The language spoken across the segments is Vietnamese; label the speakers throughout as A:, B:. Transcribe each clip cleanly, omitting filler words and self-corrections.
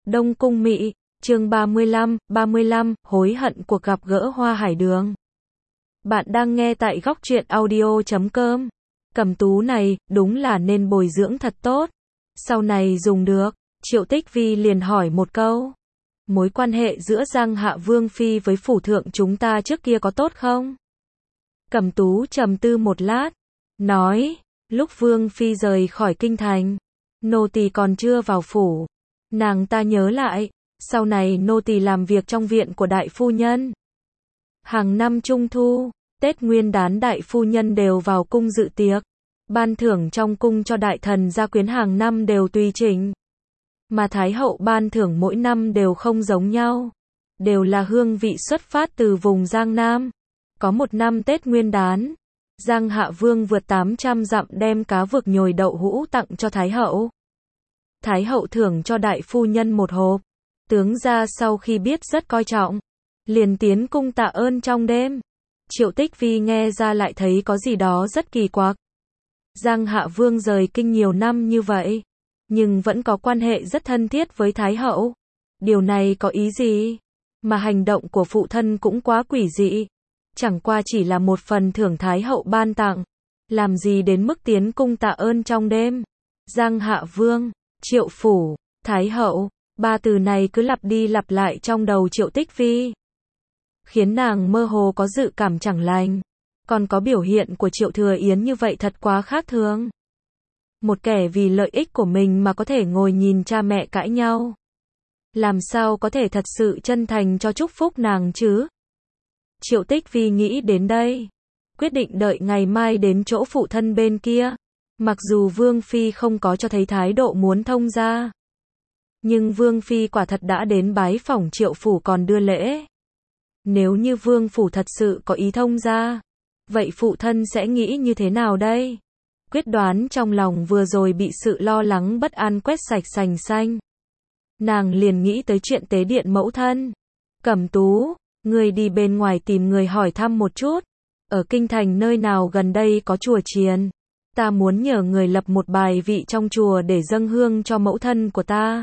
A: Đông Cung Mị, chương 35, hối hận cuộc gặp gỡ Hoa Hải Đường. Bạn đang nghe tại góc truyện audio.com. Cẩm Tú này, đúng là nên bồi dưỡng thật tốt. Sau này dùng được. Triệu Tích Vi liền hỏi một câu. Mối quan hệ giữa Giang Hạ Vương Phi với phủ thượng chúng ta trước kia có tốt không? Cẩm Tú trầm tư một lát. Nói, lúc Vương Phi rời khỏi kinh thành, nô tỳ còn chưa vào phủ. Nàng ta nhớ lại, sau này nô tỳ làm việc trong viện của đại phu nhân. Hàng năm Trung Thu, Tết Nguyên Đán đại phu nhân đều vào cung dự tiệc. Ban thưởng trong cung cho đại thần gia quyến hàng năm đều tùy chỉnh. Mà Thái hậu ban thưởng mỗi năm đều không giống nhau. Đều là hương vị xuất phát từ vùng Giang Nam. Có một năm Tết Nguyên Đán, Giang Hạ Vương vượt 800 dặm đem cá vực nhồi đậu hũ tặng cho Thái hậu. Thái hậu thưởng cho đại phu nhân một hộp. Tướng gia sau khi biết rất coi trọng, liền tiến cung tạ ơn trong đêm. Triệu Tích Vi nghe ra lại thấy có gì đó rất kỳ quặc. Giang Hạ Vương rời kinh nhiều năm như vậy, nhưng vẫn có quan hệ rất thân thiết với Thái hậu. Điều này có ý gì? Mà hành động của phụ thân cũng quá quỷ dị. Chẳng qua chỉ là một phần thưởng Thái hậu ban tặng. Làm gì đến mức tiến cung tạ ơn trong đêm? Giang Hạ Vương, Triệu Phủ, Thái hậu, ba từ này cứ lặp đi lặp lại trong đầu Triệu Tích Vi, khiến nàng mơ hồ có dự cảm chẳng lành. Còn có biểu hiện của Triệu Thừa Yến như vậy thật quá khác thường. Một kẻ vì lợi ích của mình mà có thể ngồi nhìn cha mẹ cãi nhau. Làm sao có thể thật sự chân thành cho chúc phúc nàng chứ? Triệu Tích Vi nghĩ đến đây, quyết định đợi ngày mai đến chỗ phụ thân bên kia. Mặc dù Vương Phi không có cho thấy thái độ muốn thông gia, nhưng Vương Phi quả thật đã đến bái phỏng Triệu Phủ còn đưa lễ. Nếu như Vương Phủ thật sự có ý thông gia, vậy phụ thân sẽ nghĩ như thế nào đây? Quyết đoán trong lòng vừa rồi bị sự lo lắng bất an quét sạch sành xanh. Nàng liền nghĩ tới chuyện tế điện mẫu thân. Cẩm Tú, người đi bên ngoài tìm người hỏi thăm một chút. Ở kinh thành nơi nào gần đây có chùa chiền. Ta muốn nhờ người lập một bài vị trong chùa để dâng hương cho mẫu thân của ta.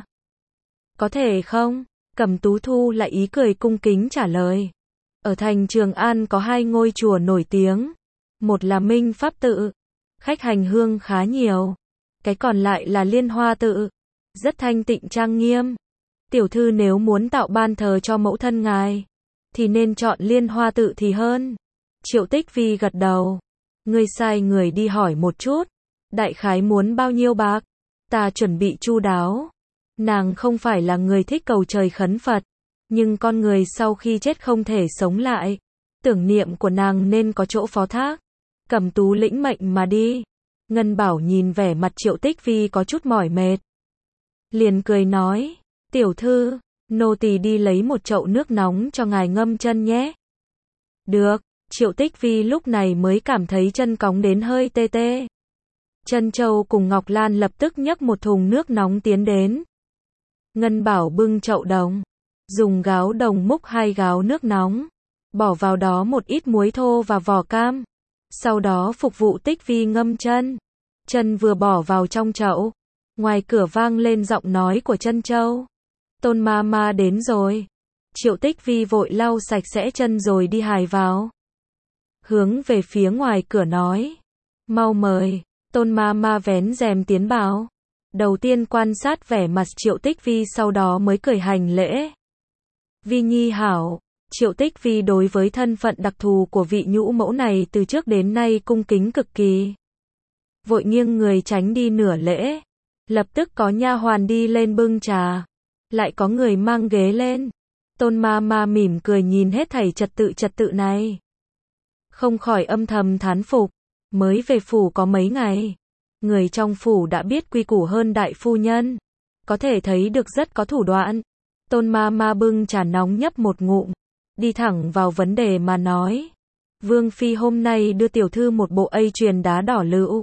A: Có thể không? Cẩm Tú thu lại ý cười cung kính trả lời. Ở thành Trường An có hai ngôi chùa nổi tiếng. Một là Minh Pháp Tự, khách hành hương khá nhiều. Cái còn lại là Liên Hoa Tự, rất thanh tịnh trang nghiêm. Tiểu thư nếu muốn tạo ban thờ cho mẫu thân ngài, thì nên chọn Liên Hoa Tự thì hơn. Triệu Tích Vi gật đầu. Ngươi sai người đi hỏi một chút. Đại khái muốn bao nhiêu bạc? Ta chuẩn bị chu đáo. Nàng không phải là người thích cầu trời khấn Phật, nhưng con người sau khi chết không thể sống lại. Tưởng niệm của nàng nên có chỗ phó thác. Cẩm Tú lĩnh mệnh mà đi. Ngân Bảo nhìn vẻ mặt Triệu Tích Vi có chút mỏi mệt, liền cười nói, tiểu thư, nô tỳ đi lấy một chậu nước nóng cho ngài ngâm chân nhé. Được. Triệu Tích Vi lúc này mới cảm thấy chân cóng đến hơi tê tê. Trân Châu cùng Ngọc Lan lập tức nhấc một thùng nước nóng tiến đến. Ngân Bảo bưng chậu đồng, dùng gáo đồng múc 2 gáo nước nóng, bỏ vào đó một ít muối thô và vỏ cam. Sau đó phục vụ Tích Vi ngâm chân. Chân vừa bỏ vào trong chậu, ngoài cửa vang lên giọng nói của Trân Châu. Tôn ma ma đến rồi. Triệu Tích Vi vội lau sạch sẽ chân rồi đi hài vào. Hướng về phía ngoài cửa nói, mau mời. Tôn ma ma vén rèm tiến vào. Đầu tiên quan sát vẻ mặt Triệu Tích Vi, sau đó mới cười hành lễ. Vi nhi hảo. Triệu Tích Vi đối với thân phận đặc thù của vị nhũ mẫu này từ trước đến nay cung kính cực kỳ. Vội nghiêng người tránh đi nửa lễ. Lập tức có nha hoàn đi lên bưng trà. Lại có người mang ghế lên. Tôn ma ma mỉm cười nhìn hết thảy trật tự này, không khỏi âm thầm thán phục. Mới về phủ có mấy ngày, người trong phủ đã biết quy củ hơn đại phu nhân. Có thể thấy được rất có thủ đoạn. Tôn ma ma bưng trà nóng nhấp một ngụm, đi thẳng vào vấn đề mà nói. Vương Phi hôm nay đưa tiểu thư một bộ ây chuyền đá đỏ lựu.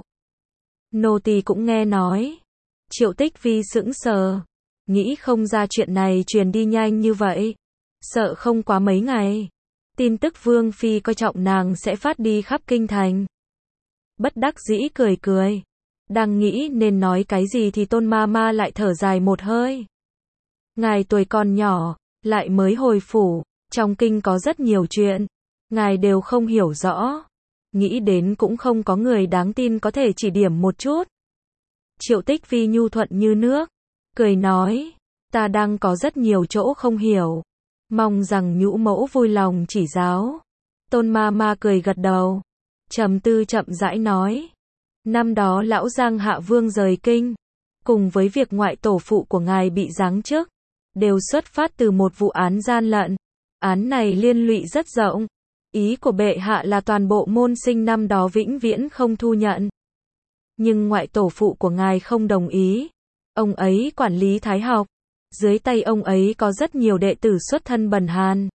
A: Nô tỳ cũng nghe nói. Triệu Tích Vi sững sờ, nghĩ không ra chuyện này truyền đi nhanh như vậy. Sợ không quá mấy ngày, tin tức Vương Phi coi trọng nàng sẽ phát đi khắp kinh thành. Bất đắc dĩ cười cười. Đang nghĩ nên nói cái gì thì Tôn ma ma lại thở dài một hơi. Ngài tuổi còn nhỏ, lại mới hồi phủ, trong kinh có rất nhiều chuyện, ngài đều không hiểu rõ. Nghĩ đến cũng không có người đáng tin có thể chỉ điểm một chút. Triệu Tích Phi nhu thuận như nước, cười nói, ta đang có rất nhiều chỗ không hiểu, mong rằng nhũ mẫu vui lòng chỉ giáo. Tôn ma ma cười gật đầu, trầm tư chậm rãi nói, năm đó lão Giang Hạ Vương rời kinh, cùng với việc ngoại tổ phụ của ngài bị giáng chức, đều xuất phát từ một vụ án gian lận. Án này liên lụy rất rộng. Ý của bệ hạ là toàn bộ môn sinh năm đó vĩnh viễn không thu nhận. Nhưng ngoại tổ phụ của ngài không đồng ý. Ông ấy quản lý thái học. Dưới tay ông ấy có rất nhiều đệ tử xuất thân bần hàn.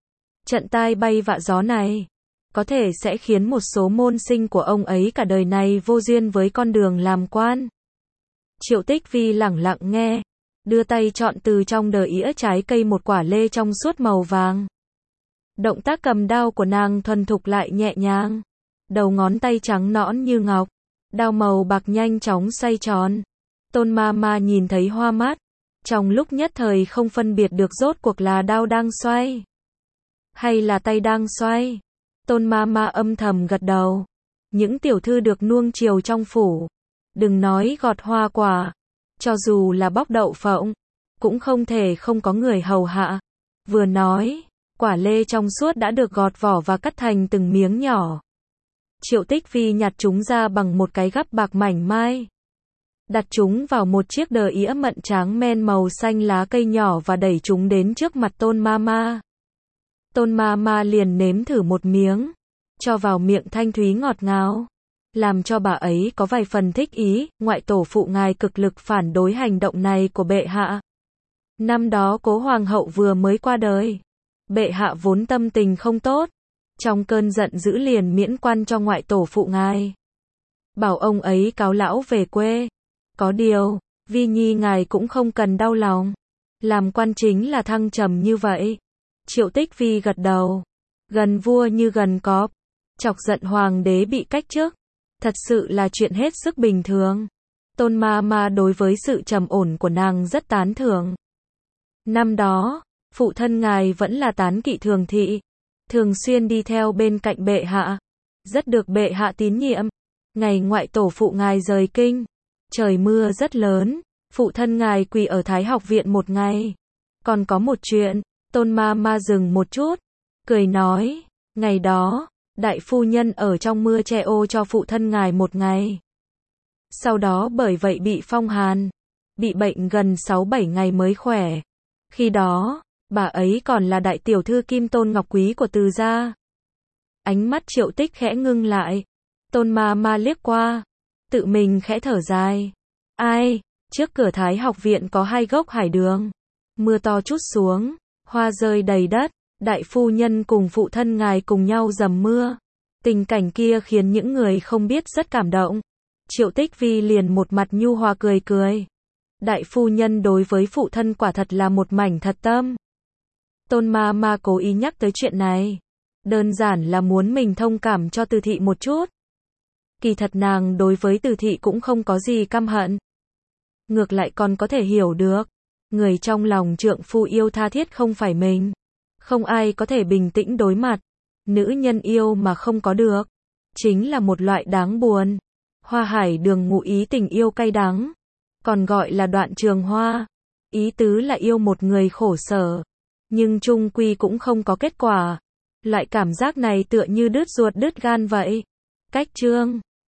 A: Trận tai bay vạ gió này, có thể sẽ khiến một số môn sinh của ông ấy cả đời này vô duyên với con đường làm quan. Triệu Tích Phi lẳng lặng nghe, đưa tay chọn từ trong đờ ĩa trái cây một quả lê trong suốt màu vàng. Động tác cầm đao của nàng thuần thục lại nhẹ nhàng. Đầu ngón tay trắng nõn như ngọc, đao màu bạc nhanh chóng xoay tròn. Tôn ma ma nhìn thấy hoa mắt, trong lúc nhất thời không phân biệt được rốt cuộc là đao đang xoay hay là tay đang xoay. Tôn ma ma âm thầm gật đầu. Những tiểu thư được nuông chiều trong phủ, đừng nói gọt hoa quả, cho dù là bóc đậu phộng, cũng không thể không có người hầu hạ. Vừa nói, quả lê trong suốt đã được gọt vỏ và cắt thành từng miếng nhỏ. Triệu Tích Phi nhặt chúng ra bằng một cái gắp bạc mảnh mai, đặt chúng vào một chiếc đờ ĩa mận tráng men màu xanh lá cây nhỏ và đẩy chúng đến trước mặt Tôn ma ma. Tôn ma ma liền nếm thử một miếng, cho vào miệng thanh thúy ngọt ngào, làm cho bà ấy có vài phần thích ý. Ngoại tổ phụ ngài cực lực phản đối hành động này của bệ hạ. Năm đó cố hoàng hậu vừa mới qua đời, bệ hạ vốn tâm tình không tốt, trong cơn giận dữ liền miễn quan cho ngoại tổ phụ ngài, bảo ông ấy cáo lão về quê. Có điều, Vi Nhi ngài cũng không cần đau lòng, làm quan chính là thăng trầm như vậy. Triệu Tích Phi gật đầu, gần vua như gần cọp, chọc giận hoàng đế bị cách chức, thật sự là chuyện hết sức bình thường. Tôn ma ma đối với sự trầm ổn của nàng rất tán thưởng. Năm đó, phụ thân ngài vẫn là tán kỵ thường thị, thường xuyên đi theo bên cạnh bệ hạ, rất được bệ hạ tín nhiệm. Ngày ngoại tổ phụ ngài rời kinh, trời mưa rất lớn, phụ thân ngài quỳ ở Thái học viện một ngày. Còn có một chuyện, Tôn ma ma dừng một chút, cười nói, ngày đó, đại phu nhân ở trong mưa che ô cho phụ thân ngài một ngày. Sau đó bởi vậy bị phong hàn, bị bệnh gần 6-7 ngày mới khỏe. Khi đó, bà ấy còn là đại tiểu thư Kim Tôn Ngọc Quý của Từ gia. Ánh mắt Triệu Tích khẽ ngưng lại. Tôn ma ma liếc qua, tự mình khẽ thở dài. Ai, trước cửa Thái học viện có 2 gốc hải đường. Mưa to trút xuống, hoa rơi đầy đất, đại phu nhân cùng phụ thân ngài cùng nhau dầm mưa. Tình cảnh kia khiến những người không biết rất cảm động. Triệu Tích Vi liền một mặt nhu hòa cười cười. Đại phu nhân đối với phụ thân quả thật là một mảnh thật tâm. Tôn ma ma cố ý nhắc tới chuyện này, đơn giản là muốn mình thông cảm cho Từ thị một chút. Kỳ thật nàng đối với Từ thị cũng không có gì căm hận. Ngược lại còn có thể hiểu được, người trong lòng trượng phu yêu tha thiết không phải mình. Không ai có thể bình tĩnh đối mặt. Nữ nhân yêu mà không có được, chính là một loại đáng buồn. Hoa hải đường ngụ ý tình yêu cay đắng, còn gọi là đoạn trường hoa. Ý tứ là yêu một người khổ sở, nhưng chung quy cũng không có kết quả. Loại cảm giác này tựa như đứt ruột đứt gan vậy. Cách chương